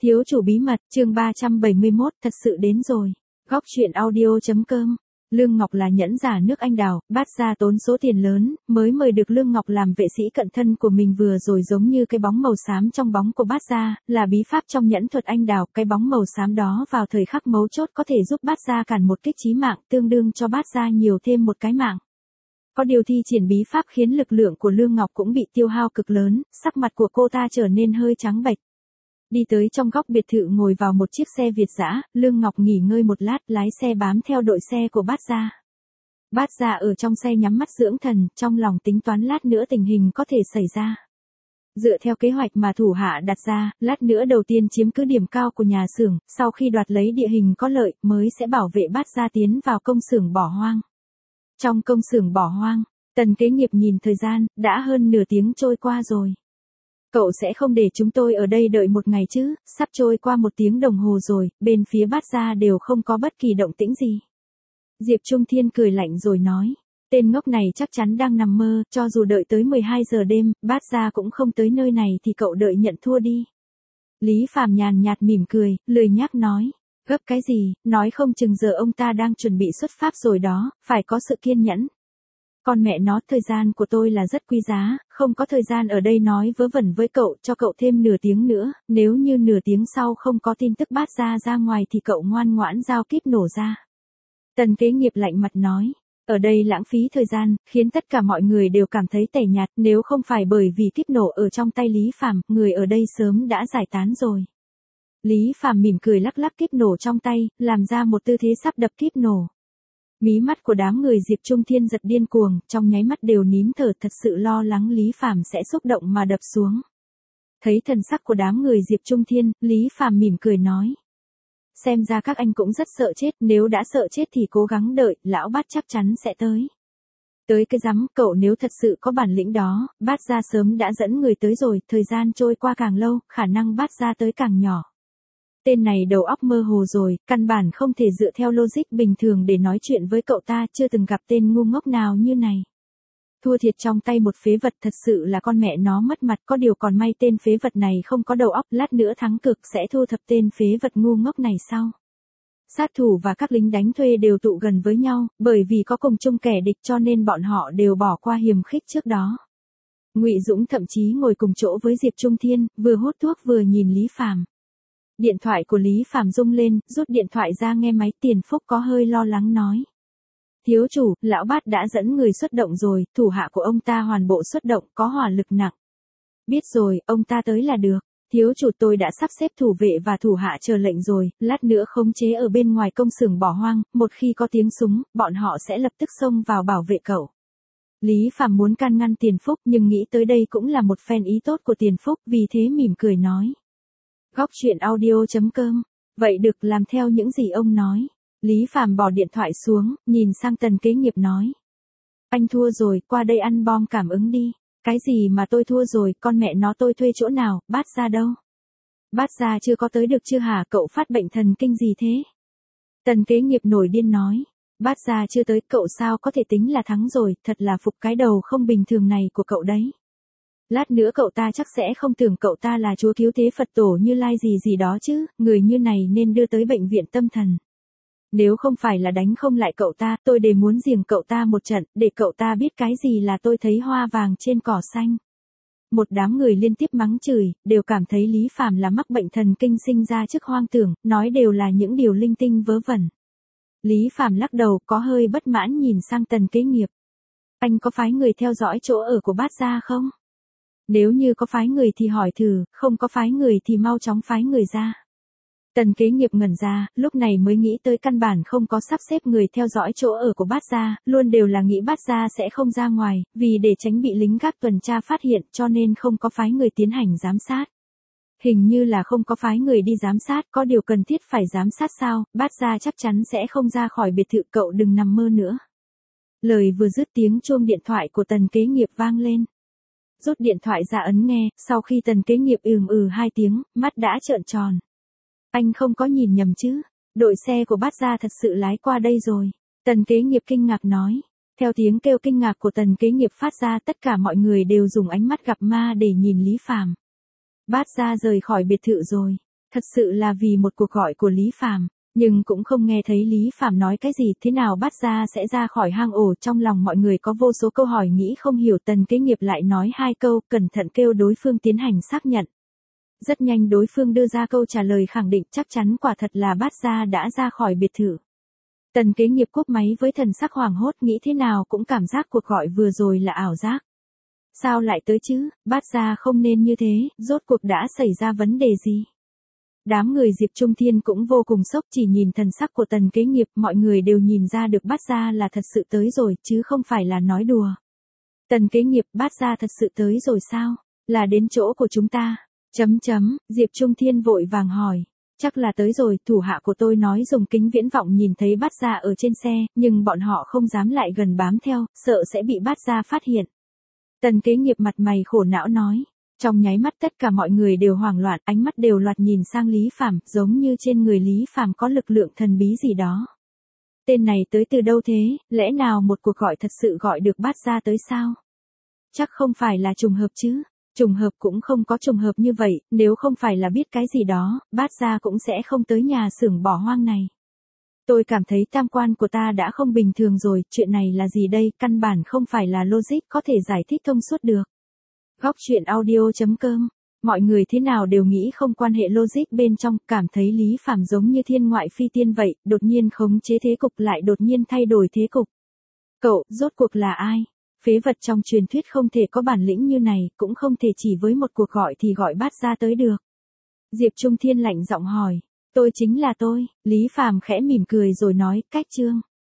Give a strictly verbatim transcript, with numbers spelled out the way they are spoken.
Thiếu chủ bí mật, chương ba trăm bảy mươi mốt, thật sự đến rồi. Góc truyện audio.com. Lương Ngọc là nhẫn giả nước Anh đào, Bát gia tốn số tiền lớn, mới mời được Lương Ngọc làm vệ sĩ cận thân của mình vừa rồi giống như cái bóng màu xám trong bóng của Bát gia, là bí pháp trong nhẫn thuật Anh đào, cái bóng màu xám đó vào thời khắc mấu chốt có thể giúp Bát gia cản một kích chí mạng, tương đương cho Bát gia nhiều thêm một cái mạng. Có điều thi triển bí pháp khiến lực lượng của Lương Ngọc cũng bị tiêu hao cực lớn, sắc mặt của cô ta trở nên hơi trắng bệch. Đi tới trong góc biệt thự ngồi vào một chiếc xe Việt dã, Lương Ngọc nghỉ ngơi một lát lái xe bám theo đội xe của Bát gia. Bát gia ở trong xe nhắm mắt dưỡng thần, trong lòng tính toán lát nữa tình hình có thể xảy ra. Dựa theo kế hoạch mà thủ hạ đặt ra, lát nữa đầu tiên chiếm cứ điểm cao của nhà xưởng, sau khi đoạt lấy địa hình có lợi mới sẽ bảo vệ Bát gia tiến vào công xưởng bỏ hoang. Trong công xưởng bỏ hoang, Tần Kế Nghiệp nhìn thời gian, đã hơn nửa tiếng trôi qua rồi. Cậu sẽ không để chúng tôi ở đây đợi một ngày chứ, sắp trôi qua một tiếng đồng hồ rồi, bên phía Bát gia đều không có bất kỳ động tĩnh gì. Diệp Trung Thiên cười lạnh rồi nói, tên ngốc này chắc chắn đang nằm mơ, cho dù đợi tới mười hai giờ đêm, Bát gia cũng không tới nơi này thì cậu đợi nhận thua đi. Lý Phàm nhàn nhạt mỉm cười, lười nhác nói, gấp cái gì, nói không chừng giờ ông ta đang chuẩn bị xuất phát rồi đó, phải có sự kiên nhẫn. Con mẹ nó, thời gian của tôi là rất quý giá, không có thời gian ở đây nói vớ vẩn với cậu, cho cậu thêm nửa tiếng nữa, nếu như nửa tiếng sau không có tin tức Bát gia ra ngoài thì cậu ngoan ngoãn giao kíp nổ ra. Tần Kế Nghiệp lạnh mặt nói, ở đây lãng phí thời gian, khiến tất cả mọi người đều cảm thấy tẻ nhạt, nếu không phải bởi vì kíp nổ ở trong tay Lý Phàm, người ở đây sớm đã giải tán rồi. Lý Phàm mỉm cười lắc lắc kíp nổ trong tay, làm ra một tư thế sắp đập kíp nổ. Mí mắt của đám người Diệp Trung Thiên giật điên cuồng, trong nháy mắt đều nín thở, thật sự lo lắng Lý Phàm sẽ xúc động mà đập xuống. Thấy thần sắc của đám người Diệp Trung Thiên, Lý Phàm mỉm cười nói, xem ra các anh cũng rất sợ chết, nếu đã sợ chết thì cố gắng đợi, lão Bát chắc chắn sẽ tới. Tới cái rắm, cậu nếu thật sự có bản lĩnh đó, Bát gia sớm đã dẫn người tới rồi, thời gian trôi qua càng lâu, khả năng Bát gia tới càng nhỏ. Tên này đầu óc mơ hồ rồi, căn bản không thể dựa theo logic bình thường để nói chuyện với cậu ta, chưa từng gặp tên ngu ngốc nào như này. Thua thiệt trong tay một phế vật, thật sự là con mẹ nó mất mặt, có điều còn may tên phế vật này không có đầu óc, lát nữa thắng cực sẽ thu thập tên phế vật ngu ngốc này sau. Sát thủ và các lính đánh thuê đều tụ gần với nhau, bởi vì có cùng chung kẻ địch cho nên bọn họ đều bỏ qua hiềm khích trước đó. Ngụy Dũng thậm chí ngồi cùng chỗ với Diệp Trung Thiên, vừa hút thuốc vừa nhìn Lý Phàm. Điện thoại của Lý Phàm rung lên, rút điện thoại ra nghe máy. Tiền Phúc có hơi lo lắng nói, thiếu chủ, lão Bát đã dẫn người xuất động rồi, thủ hạ của ông ta hoàn bộ xuất động, có hỏa lực nặng. Biết rồi, ông ta tới là được. Thiếu chủ, tôi đã sắp xếp thủ vệ và thủ hạ chờ lệnh rồi, lát nữa khống chế ở bên ngoài công xưởng bỏ hoang, một khi có tiếng súng, bọn họ sẽ lập tức xông vào bảo vệ cậu. Lý Phàm muốn can ngăn Tiền Phúc nhưng nghĩ tới đây cũng là một phen ý tốt của Tiền Phúc, vì thế mỉm cười nói. Góc truyện audio.com. Vậy được, làm theo những gì ông nói. Lý Phàm bỏ điện thoại xuống, nhìn sang Tần Kế Nghiệp nói. Anh thua rồi, qua đây ăn bom cảm ứng đi. Cái gì mà tôi thua rồi, con mẹ nó tôi thuê chỗ nào, Bát gia đâu? Bát gia chưa có tới được chưa hả, cậu phát bệnh thần kinh gì thế? Tần Kế Nghiệp nổi điên nói. Bát gia chưa tới, cậu sao có thể tính là thắng rồi, thật là phục cái đầu không bình thường này của cậu đấy. Lát nữa cậu ta chắc sẽ không tưởng cậu ta là chúa cứu thế Phật tổ Như Lai gì gì đó chứ, người như này nên đưa tới bệnh viện tâm thần. Nếu không phải là đánh không lại cậu ta, tôi để muốn giằng cậu ta một trận, để cậu ta biết cái gì là tôi thấy hoa vàng trên cỏ xanh. Một đám người liên tiếp mắng chửi, đều cảm thấy Lý Phàm là mắc bệnh thần kinh sinh ra trước hoang tưởng, nói đều là những điều linh tinh vớ vẩn. Lý Phàm lắc đầu, có hơi bất mãn nhìn sang Tần Kế Nghiệp. Anh có phái người theo dõi chỗ ở của Bát gia không? Nếu như có phái người thì hỏi thử, không có phái người thì mau chóng phái người ra. Tần Kế Nghiệp ngẩn ra, lúc này mới nghĩ tới căn bản không có sắp xếp người theo dõi chỗ ở của Bát gia, luôn đều là nghĩ Bát gia sẽ không ra ngoài, vì để tránh bị lính gác tuần tra phát hiện cho nên không có phái người tiến hành giám sát. Hình như là không có phái người đi giám sát, có điều cần thiết phải giám sát sao, Bát gia chắc chắn sẽ không ra khỏi biệt thự, cậu đừng nằm mơ nữa. Lời vừa dứt tiếng chuông điện thoại của Tần Kế Nghiệp vang lên. Rút điện thoại ra ấn nghe, sau khi Tần Kế Nghiệp ừm ừ hai tiếng, mắt đã trợn tròn. Anh không có nhìn nhầm chứ, đội xe của Bát gia thật sự lái qua đây rồi. Tần Kế Nghiệp kinh ngạc nói. Theo tiếng kêu kinh ngạc của Tần Kế Nghiệp phát ra, tất cả mọi người đều dùng ánh mắt gặp ma để nhìn Lý Phàm. Bát gia rời khỏi biệt thự rồi. Thật sự là vì một cuộc gọi của Lý Phàm, nhưng cũng không nghe thấy Lý Phàm nói cái gì, thế nào Bát Gia sẽ ra khỏi hang ổ, trong lòng mọi người có vô số câu hỏi nghĩ không hiểu, Tần Kế Nghiệp lại nói hai câu, cẩn thận kêu đối phương tiến hành xác nhận. Rất nhanh đối phương đưa ra câu trả lời khẳng định chắc chắn quả thật là Bát Gia đã ra khỏi biệt thự. Tần Kế Nghiệp cúp máy với thần sắc hoảng hốt, nghĩ thế nào cũng cảm giác cuộc gọi vừa rồi là ảo giác. Sao lại tới chứ, Bát Gia không nên như thế, rốt cuộc đã xảy ra vấn đề gì? Đám người Diệp Trung Thiên cũng vô cùng sốc, chỉ nhìn thần sắc của Tần Kế Nghiệp, mọi người đều nhìn ra được Bát Gia là thật sự tới rồi, chứ không phải là nói đùa. Tần Kế Nghiệp, Bát Gia thật sự tới rồi sao? Là đến chỗ của chúng ta? Chấm chấm, Diệp Trung Thiên vội vàng hỏi. Chắc là tới rồi, thủ hạ của tôi nói dùng kính viễn vọng nhìn thấy Bát Gia ở trên xe, nhưng bọn họ không dám lại gần bám theo, sợ sẽ bị Bát Gia phát hiện. Tần Kế Nghiệp mặt mày khổ não nói. Trong nháy mắt tất cả mọi người đều hoảng loạn, ánh mắt đều loạt nhìn sang Lý Phàm, giống như trên người Lý Phàm có lực lượng thần bí gì đó. Tên này tới từ đâu thế, lẽ nào một cuộc gọi thật sự gọi được Bát Gia tới sao? Chắc không phải là trùng hợp chứ. Trùng hợp cũng không có trùng hợp như vậy, nếu không phải là biết cái gì đó, Bát Gia cũng sẽ không tới nhà xưởng bỏ hoang này. Tôi cảm thấy tam quan của ta đã không bình thường rồi, chuyện này là gì đây, căn bản không phải là logic có thể giải thích thông suốt được. Góc truyện audio chấm com, mọi người thế nào đều nghĩ không quan hệ logic bên trong, cảm thấy Lý Phàm giống như thiên ngoại phi tiên vậy, đột nhiên khống chế thế cục lại đột nhiên thay đổi thế cục. Cậu, rốt cuộc là ai? Phế vật trong truyền thuyết không thể có bản lĩnh như này, cũng không thể chỉ với một cuộc gọi thì gọi Bát Gia tới được. Diệp Trung Thiên lạnh giọng hỏi, tôi chính là tôi, Lý Phàm khẽ mỉm cười rồi nói, cách chương.